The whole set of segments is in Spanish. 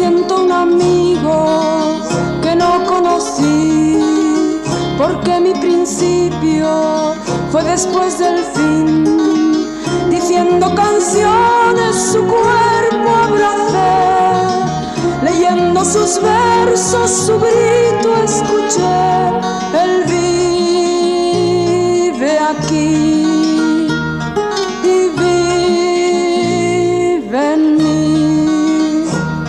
siento un amigo que no conocí, porque mi principio fue después del fin. Diciendo canciones su cuerpo abracé, leyendo sus versos su grito escuché. Él vive aquí y vive en mí.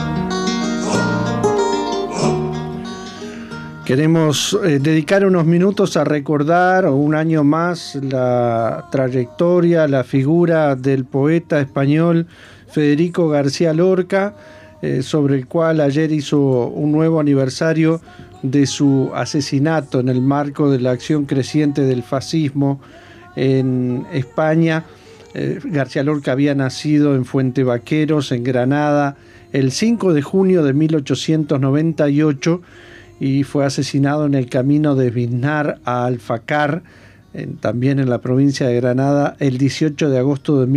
Queremos dedicar unos minutos a recordar un año más la trayectoria, la figura del poeta español Federico García Lorca, sobre el cual ayer hizo un nuevo aniversario de su asesinato en el marco de la acción creciente del fascismo en España. García Lorca había nacido en Fuentevaqueros, en Granada, el 5 de junio de 1898 y fue asesinado en el camino de Biznar a Alfacar, también en la provincia de Granada, el 18 de agosto de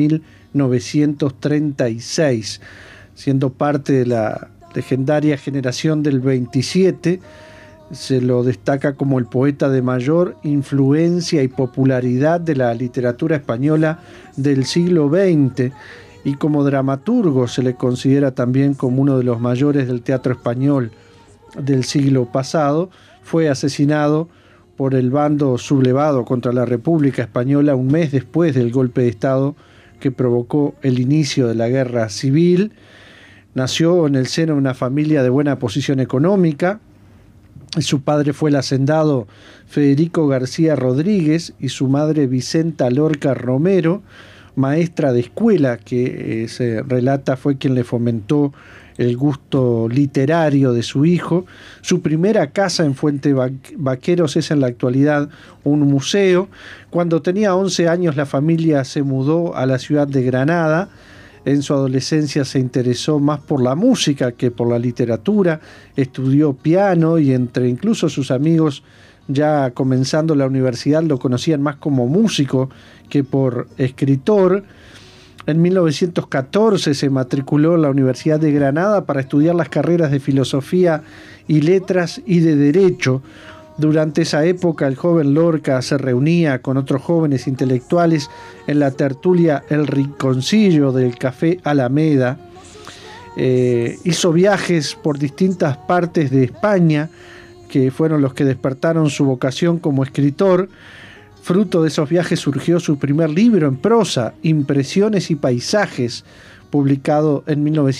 1936. Siendo parte de la legendaria generación del 27, se lo destaca como el poeta de mayor influencia y popularidad de la literatura española del siglo XX, y como dramaturgo se le considera también como uno de los mayores del teatro español del siglo pasado. Fue asesinado por el bando sublevado contra la República Española un mes después del golpe de Estado que provocó el inicio de la guerra civil. Nació en el seno de una familia de buena posición económica. Su padre fue el hacendado Federico García Rodríguez y su madre Vicenta Lorca Romero, maestra de escuela, que se relata fue quien le fomentó el gusto literario de su hijo. Su primera casa en Fuentevaqueros es en la actualidad un museo. Cuando tenía 11 años la familia se mudó a la ciudad de Granada. En su adolescencia se interesó más por la música que por la literatura, estudió piano y entre incluso sus amigos ya comenzando la universidad lo conocían más como músico que por escritor. En 1914 se matriculó en la Universidad de Granada para estudiar las carreras de Filosofía y Letras y de Derecho. Durante esa época el joven Lorca se reunía con otros jóvenes intelectuales en la tertulia El Rinconcillo del Café Alameda. Hizo viajes por distintas partes de España, que fueron los que despertaron su vocación como escritor. Fruto de esos viajes surgió su primer libro en prosa, Impresiones y Paisajes, publicado en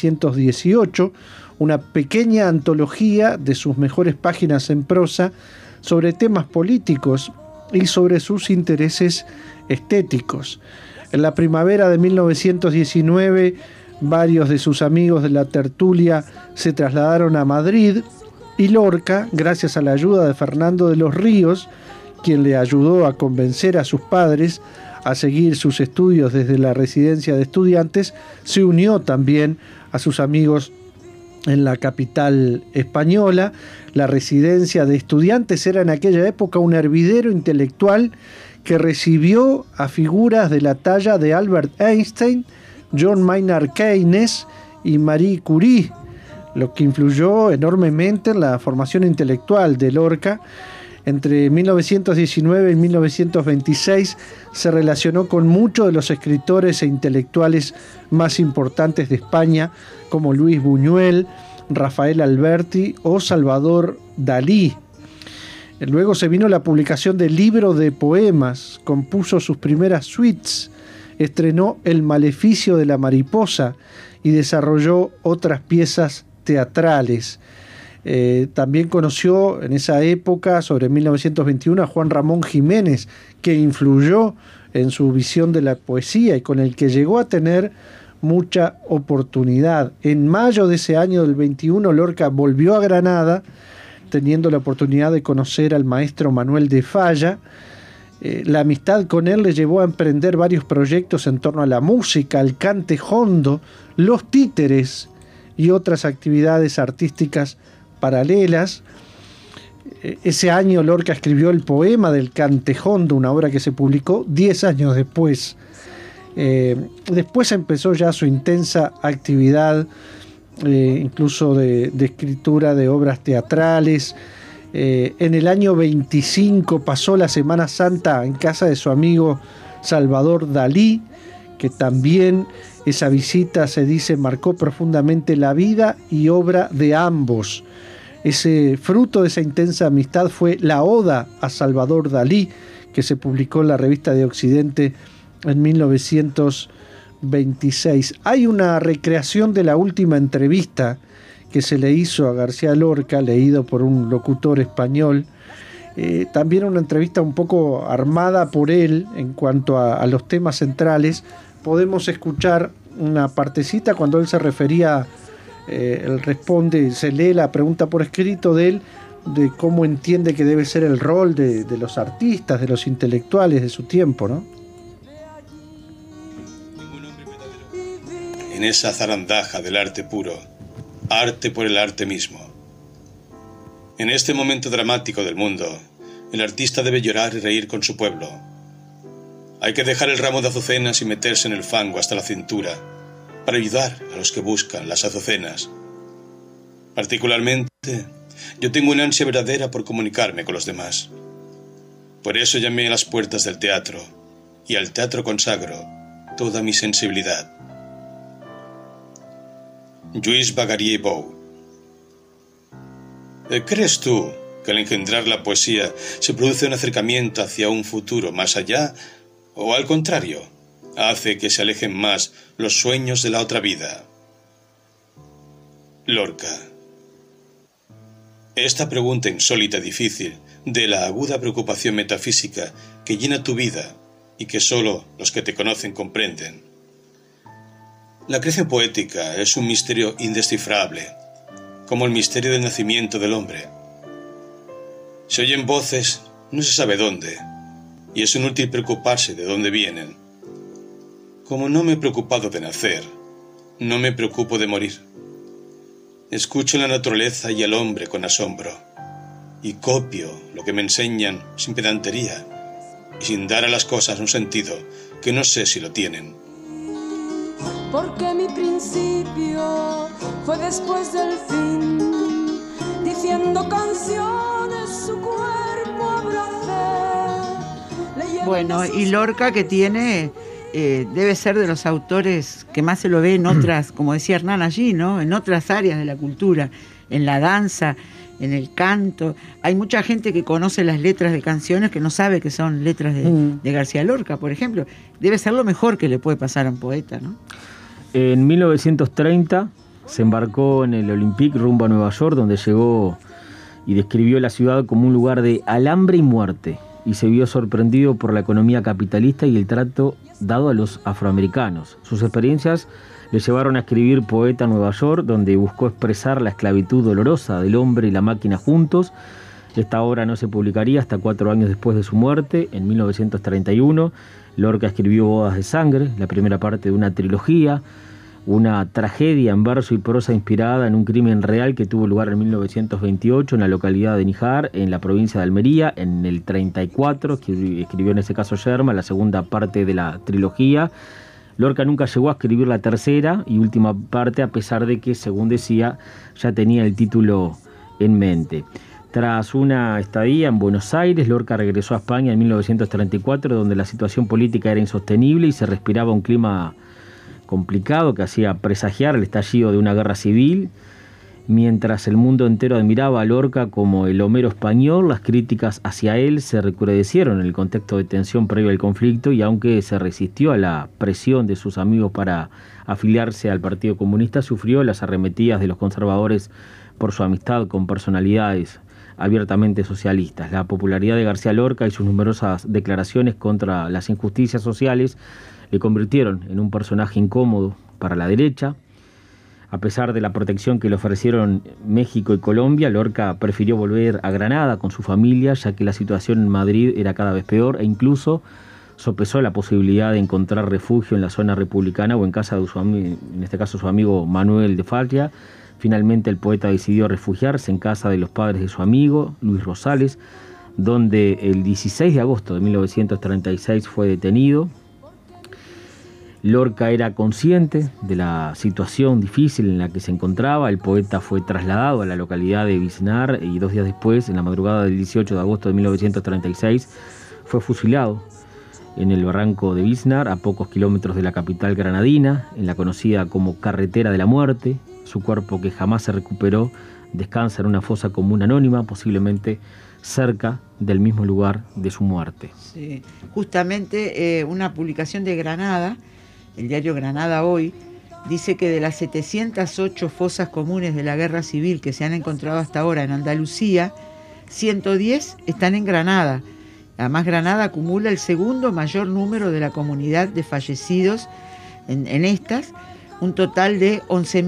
1918, una pequeña antología de sus mejores páginas en prosa sobre temas políticos y sobre sus intereses estéticos. En la primavera de 1919, varios de sus amigos de la tertulia se trasladaron a Madrid y Lorca, gracias a la ayuda de Fernando de los Ríos, quien le ayudó a convencer a sus padres a seguir sus estudios desde la residencia de estudiantes, se unió también a sus amigos en la capital española. La residencia de estudiantes era en aquella época un hervidero intelectual que recibió a figuras de la talla de Albert Einstein, John Maynard Keynes y Marie Curie, lo que influyó enormemente en la formación intelectual de Lorca. Entre 1919 y 1926 se relacionó con muchos de los escritores e intelectuales más importantes de España, como Luis Buñuel, Rafael Alberti o Salvador Dalí. Luego se vino la publicación del libro de poemas, compuso sus primeras suites, estrenó El Maleficio de la Mariposa y desarrolló otras piezas teatrales. También conoció en esa época, sobre 1921, a Juan Ramón Jiménez, que influyó en su visión de la poesía y con el que llegó a tener mucha oportunidad. En mayo de ese año del 21, Lorca volvió a Granada, teniendo la oportunidad de conocer al maestro Manuel de Falla. La amistad con él le llevó a emprender varios proyectos en torno a la música, al cante jondo, los títeres y otras actividades artísticas paralelas. Ese año Lorca escribió el poema del Cantejondo, una obra que se publicó 10 años después. Después empezó ya su intensa actividad incluso de escritura de obras teatrales. En el año 25 pasó la Semana Santa en casa de su amigo Salvador Dalí, que también esa visita, se dice, marcó profundamente la vida y obra de ambos. Ese fruto de esa intensa amistad fue la Oda a Salvador Dalí, que se publicó en la Revista de Occidente en 1926. Hay una recreación de la última entrevista que se le hizo a García Lorca, leído por un locutor español. También una entrevista un poco armada por él en cuanto a los temas centrales. Podemos escuchar una partecita cuando él se refería, él responde, se lee la pregunta por escrito de él, de cómo entiende que debe ser el rol de los artistas, de los intelectuales de su tiempo, ¿no? En esa zarandaja del arte puro, arte por el arte mismo. En este momento dramático del mundo, el artista debe llorar y reír con su pueblo. Hay que dejar el ramo de azucenas y meterse en el fango hasta la cintura para ayudar a los que buscan las azucenas. Particularmente, yo tengo una ansia verdadera por comunicarme con los demás. Por eso llamé a las puertas del teatro y al teatro consagro toda mi sensibilidad. Lluís Bagarié Bou. ¿Crees tú que al engendrar la poesía se produce un acercamiento hacia un futuro más allá, o al contrario, hace que se alejen más los sueños de la otra vida? Lorca. Esta pregunta insólita y difícil, de la aguda preocupación metafísica que llena tu vida y que solo los que te conocen comprenden. La creación poética es un misterio indescifrable, como el misterio del nacimiento del hombre. Se oyen voces, no se sabe dónde, y es inútil preocuparse de dónde vienen. Como no me he preocupado de nacer, no me preocupo de morir. Escucho la naturaleza y el hombre con asombro, y copio lo que me enseñan sin pedantería, y sin dar a las cosas un sentido que no sé si lo tienen. Porque mi principio fue después del fin, diciendo canciones su cuerpo abracé. Bueno, y Lorca, que tiene, debe ser de los autores que más se lo ve en otras, como decía Hernán allí, ¿no? En otras áreas de la cultura, en la danza, en el canto. Hay mucha gente que conoce las letras de canciones que no sabe que son letras de García Lorca, por ejemplo. Debe ser lo mejor que le puede pasar a un poeta, ¿no? En 1930 se embarcó en el Olympique rumbo a Nueva York, donde llegó y describió la ciudad como un lugar de alambre y muerte, y se vio sorprendido por la economía capitalista y el trato dado a los afroamericanos. Sus experiencias le llevaron a escribir Poeta en Nueva York, donde buscó expresar la esclavitud dolorosa del hombre y la máquina juntos. Esta obra no se publicaría hasta 4 años después de su muerte, en 1931. Lorca escribió Bodas de Sangre, la primera parte de una trilogía, una tragedia en verso y prosa inspirada en un crimen real que tuvo lugar en 1928 en la localidad de Níjar, en la provincia de Almería. En el 34 escribió en ese caso Yerma, la segunda parte de la trilogía. Lorca nunca llegó a escribir la tercera y última parte, a pesar de que, según decía, ya tenía el título en mente. Tras una estadía en Buenos Aires, Lorca regresó a España en 1934, donde la situación política era insostenible y se respiraba un clima complicado que hacía presagiar el estallido de una guerra civil. Mientras el mundo entero admiraba a Lorca como el Homero español, las críticas hacia él se recrudecieron en el contexto de tensión previo al conflicto, y aunque se resistió a la presión de sus amigos para afiliarse al Partido Comunista, sufrió las arremetidas de los conservadores por su amistad con personalidades abiertamente socialistas. La popularidad de García Lorca y sus numerosas declaraciones contra las injusticias sociales le convirtieron en un personaje incómodo para la derecha. A pesar de la protección que le ofrecieron México y Colombia, Lorca prefirió volver a Granada con su familia, ya que la situación en Madrid era cada vez peor, e incluso sopesó la posibilidad de encontrar refugio en la zona republicana o en casa de en este caso su amigo Manuel de Falla. Finalmente el poeta decidió refugiarse en casa de los padres de su amigo, Luis Rosales, donde el 16 de agosto de 1936 fue detenido. Lorca era consciente de la situación difícil en la que se encontraba. El poeta fue trasladado a la localidad de Biznar y 2 días después, en la madrugada del 18 de agosto de 1936, fue fusilado en el barranco de Biznar, a pocos kilómetros de la capital granadina, en la conocida como Carretera de la Muerte. Su cuerpo, que jamás se recuperó, descansa en una fosa común anónima, posiblemente cerca del mismo lugar de su muerte. Sí. Justamente una publicación de Granada, el diario Granada Hoy, dice que de las 708 fosas comunes de la guerra civil que se han encontrado hasta ahora en Andalucía, 110 están en Granada. Además, Granada acumula el segundo mayor número de la comunidad de fallecidos en estas, un total de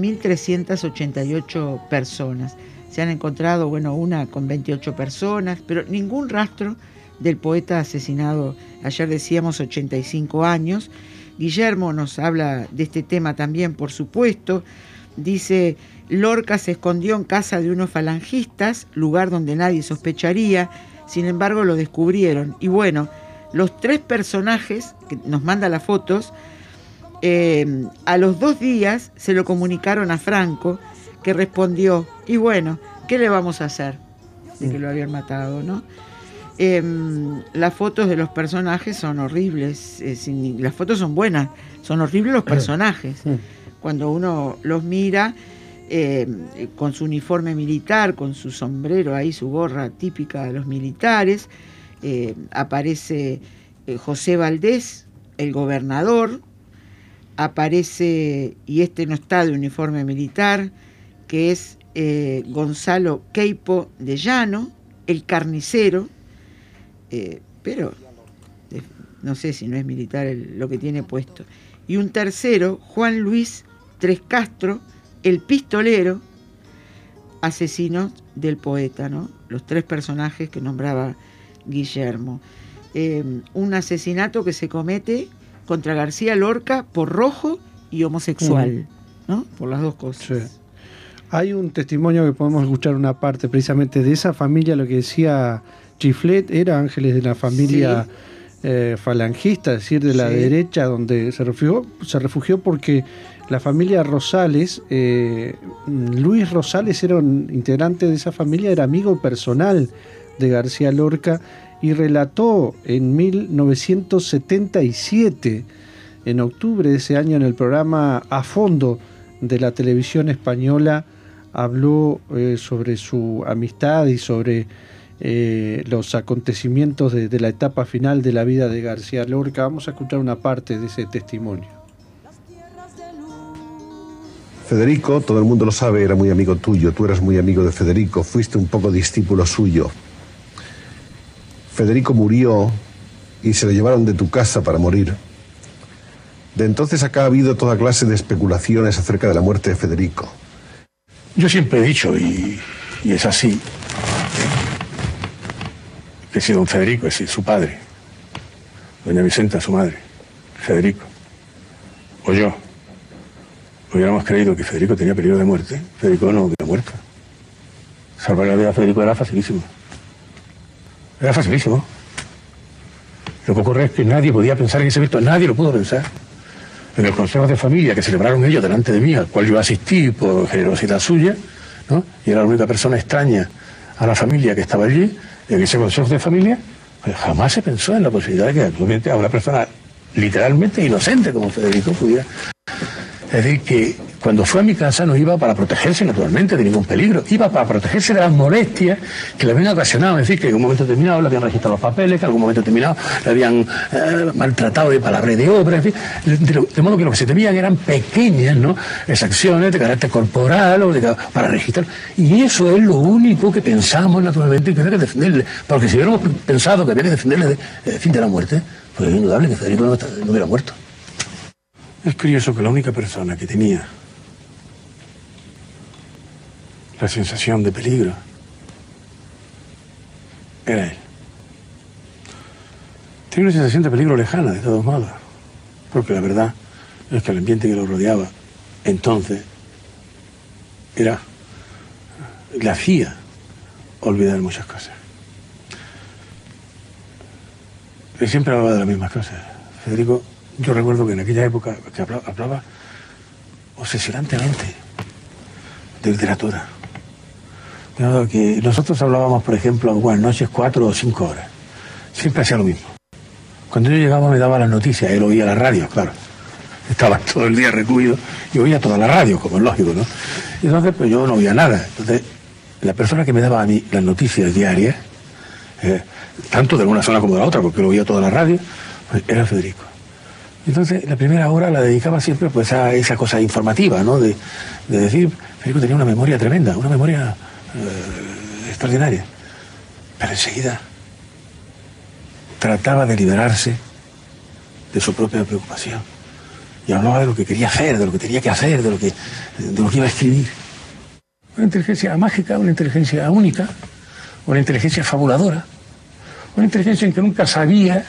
11.388 personas. Se han encontrado, una con 28 personas, pero ningún rastro del poeta asesinado, ayer decíamos 85 años. Guillermo nos habla de este tema también, por supuesto. Dice, Lorca se escondió en casa de unos falangistas, lugar donde nadie sospecharía, sin embargo lo descubrieron. Y los 3 personajes, que nos manda las fotos, a los 2 días se lo comunicaron a Franco, que respondió, ¿qué le vamos a hacer? De que lo habían matado, ¿no? Las fotos de los personajes son horribles, las fotos son buenas, son horribles los personajes. Cuando uno los mira con su uniforme militar, con su sombrero ahí, su gorra típica de los militares, aparece José Valdés, el gobernador, aparece, y este no está de uniforme militar, que es Gonzalo Queipo de Llano, el carnicero, pero no sé si no es militar lo que tiene puesto. Y un tercero, Juan Luis Tres Castro, el pistolero, asesino del poeta, ¿no? Los 3 personajes que nombraba Guillermo. Un asesinato que se comete contra García Lorca por rojo y homosexual, ¿no? Por las 2 cosas. Sí. Hay un testimonio que podemos escuchar una parte precisamente de esa familia, lo que decía Chiflet, era Ángeles de la familia falangista, es decir, de la derecha, donde se refugió porque la familia Rosales, Luis Rosales era un integrante de esa familia, era amigo personal de García Lorca y relató en 1977, en octubre de ese año, en el programa A Fondo de la televisión española, habló sobre su amistad y sobre los acontecimientos de la etapa final de la vida de García Lorca. Vamos a escuchar una parte de ese testimonio. Federico, todo el mundo lo sabe, era muy amigo tuyo, tú eras muy amigo de Federico, fuiste un poco discípulo suyo. Federico murió y se lo llevaron de tu casa para morir. De entonces acá ha habido toda clase de especulaciones acerca de la muerte de Federico. Yo siempre he dicho, y es así, que si don Federico, es decir, su padre, doña Vicenta, su madre, Federico, o yo, hubiéramos creído que Federico tenía peligro de muerte, Federico no hubiera muerto. Salvar la vida a Federico era facilísimo. Era facilísimo. Lo que ocurre es que nadie podía pensar en ese evento, nadie lo pudo pensar. En el consejo de familia que celebraron ellos delante de mí, al cual yo asistí por generosidad suya, ¿no? Y era la única persona extraña a la familia que estaba allí, en ese consejo de familia, pues jamás se pensó en la posibilidad de que actualmente a una persona literalmente inocente como Federico pudiera. Es decir, que cuando fue a mi casa no iba para protegerse naturalmente de ningún peligro, iba para protegerse de las molestias que le habían ocasionado. Es decir, que en un momento determinado le habían registrado los papeles, que en algún momento determinado le habían maltratado de palabra y de obra, en fin. De modo que lo que se temían eran pequeñas, ¿no?, exacciones de carácter corporal o para registrar. Y eso es lo único que pensamos naturalmente que había que defenderle. Porque si hubiéramos pensado que había que defenderle del fin de la muerte, pues es indudable que Federico no hubiera muerto. Es curioso que la única persona que tenía la sensación de peligro era él. Tenía una sensación de peligro lejana, de todos modos, porque la verdad es que el ambiente que lo rodeaba entonces le hacía olvidar muchas cosas. Él siempre hablaba de las mismas cosas. Federico Yo recuerdo que en aquella época que hablaba obsesionantemente de literatura. Claro, que nosotros hablábamos, por ejemplo, en buenas noches 4 o 5 horas. Siempre hacía lo mismo. Cuando yo llegaba me daba las noticias, él oía la radio, claro. Estaba todo el día recluido y oía toda la radio, como es lógico, ¿no? Y entonces, pues yo no oía nada. Entonces, la persona que me daba a mí las noticias diarias, tanto de una zona como de la otra, porque lo oía toda la radio, pues era Federico. Entonces, la primera hora la dedicaba siempre pues a esa cosa informativa, ¿no? De decir, Federico tenía una memoria tremenda, una memoria extraordinaria. Pero enseguida trataba de liberarse de su propia preocupación. Y hablaba de lo que quería hacer, de lo que tenía que hacer, de lo que iba a escribir. Una inteligencia mágica, una inteligencia única, una inteligencia fabuladora, una inteligencia en que nunca sabía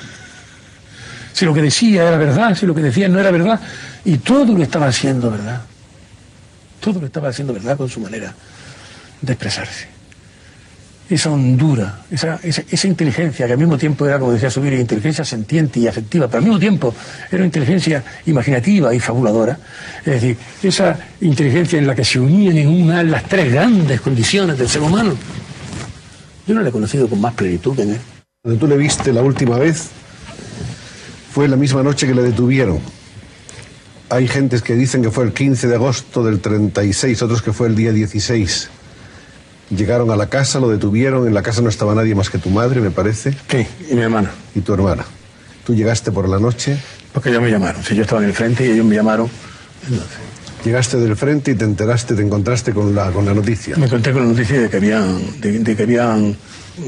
si lo que decía era verdad, si lo que decía no era verdad, y todo lo estaba haciendo verdad. Todo lo estaba haciendo verdad con su manera de expresarse. Esa hondura, esa inteligencia que al mismo tiempo era, como decía Zubiri, inteligencia sentiente y afectiva, pero al mismo tiempo era inteligencia imaginativa y fabuladora. Es decir, esa inteligencia en la que se unían en una las tres grandes condiciones del ser humano. Yo no la he conocido con más plenitud que en él. Cuando tú le viste la última vez, fue la misma noche que le detuvieron. Hay gentes que dicen que fue el 15 de agosto del 36, otros que fue el día 16. Llegaron a la casa, lo detuvieron, en la casa no estaba nadie más que tu madre, me parece. Sí, y mi hermana. Y tu hermana. ¿Tú llegaste por la noche? Porque ellos me llamaron, si yo estaba en el frente y ellos me llamaron. Entonces, llegaste del frente y te enteraste, te encontraste con la noticia. Me encontré con la noticia de que habían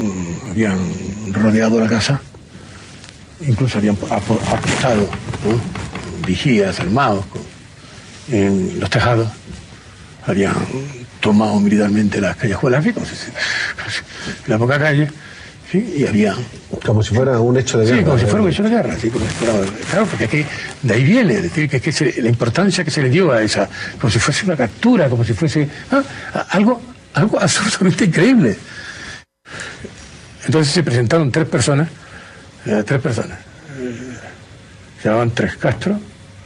rodeado la casa, incluso habían apostado, ¿no? Vigías armados en los tejados, habían tomado militarmente las callejuelas, la poca calle, ¿sí? Y había... Como si fuera un hecho de guerra. Sí, como si fuera un hecho de guerra, sí, claro, porque es que de ahí viene, es decir, que es que la importancia que se le dio a esa, como si fuese una captura, como si fuese algo absolutamente increíble. Entonces se presentaron tres personas, se llamaban Tres Castro,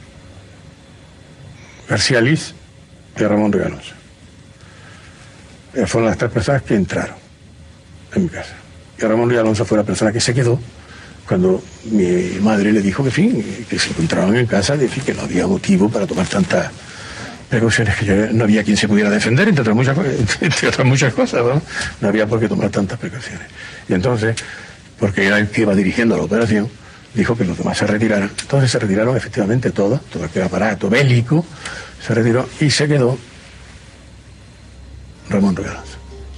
García Liz y Ramón Rigalonso. Fueron las tres personas que entraron en mi casa. Y Ramón Rigalonso fue la persona que se quedó cuando mi madre le dijo que, que se encontraban en casa, que no había motivo para tomar tantas precauciones, que no había quien se pudiera defender, entre otras muchas cosas, ¿no? No había por qué tomar tantas precauciones. Y entonces, porque era el que iba dirigiendo la operación, dijo que los demás se retiraran. Entonces se retiraron efectivamente todo aquel aparato bélico, se retiró y se quedó Ramón Rigalonso.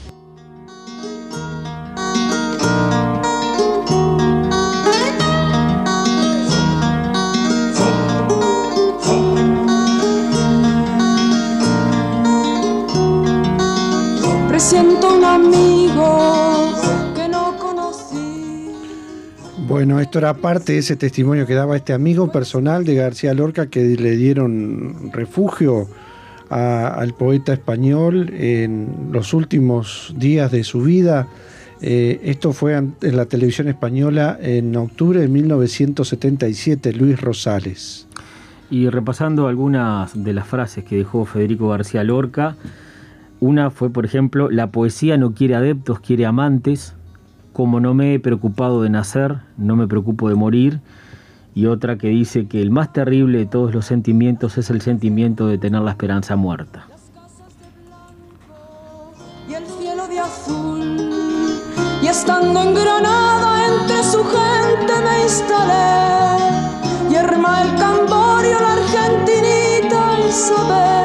Presiento un amigo que no conocí. Bueno, esto era parte de ese testimonio que daba este amigo personal de García Lorca, que le dieron refugio al poeta español en los últimos días de su vida. Esto fue en la televisión española en octubre de 1977, Luis Rosales. Y repasando algunas de las frases que dejó Federico García Lorca, una fue, por ejemplo, la poesía no quiere adeptos, quiere amantes. Como no me he preocupado de nacer, no me preocupo de morir. Y otra que dice que el más terrible de todos los sentimientos es el sentimiento de tener la esperanza muerta. Y el cielo de azul, y estando en Granada entre su gente me instalé, y Yerma el Camborio, la Argentinita, Isabel.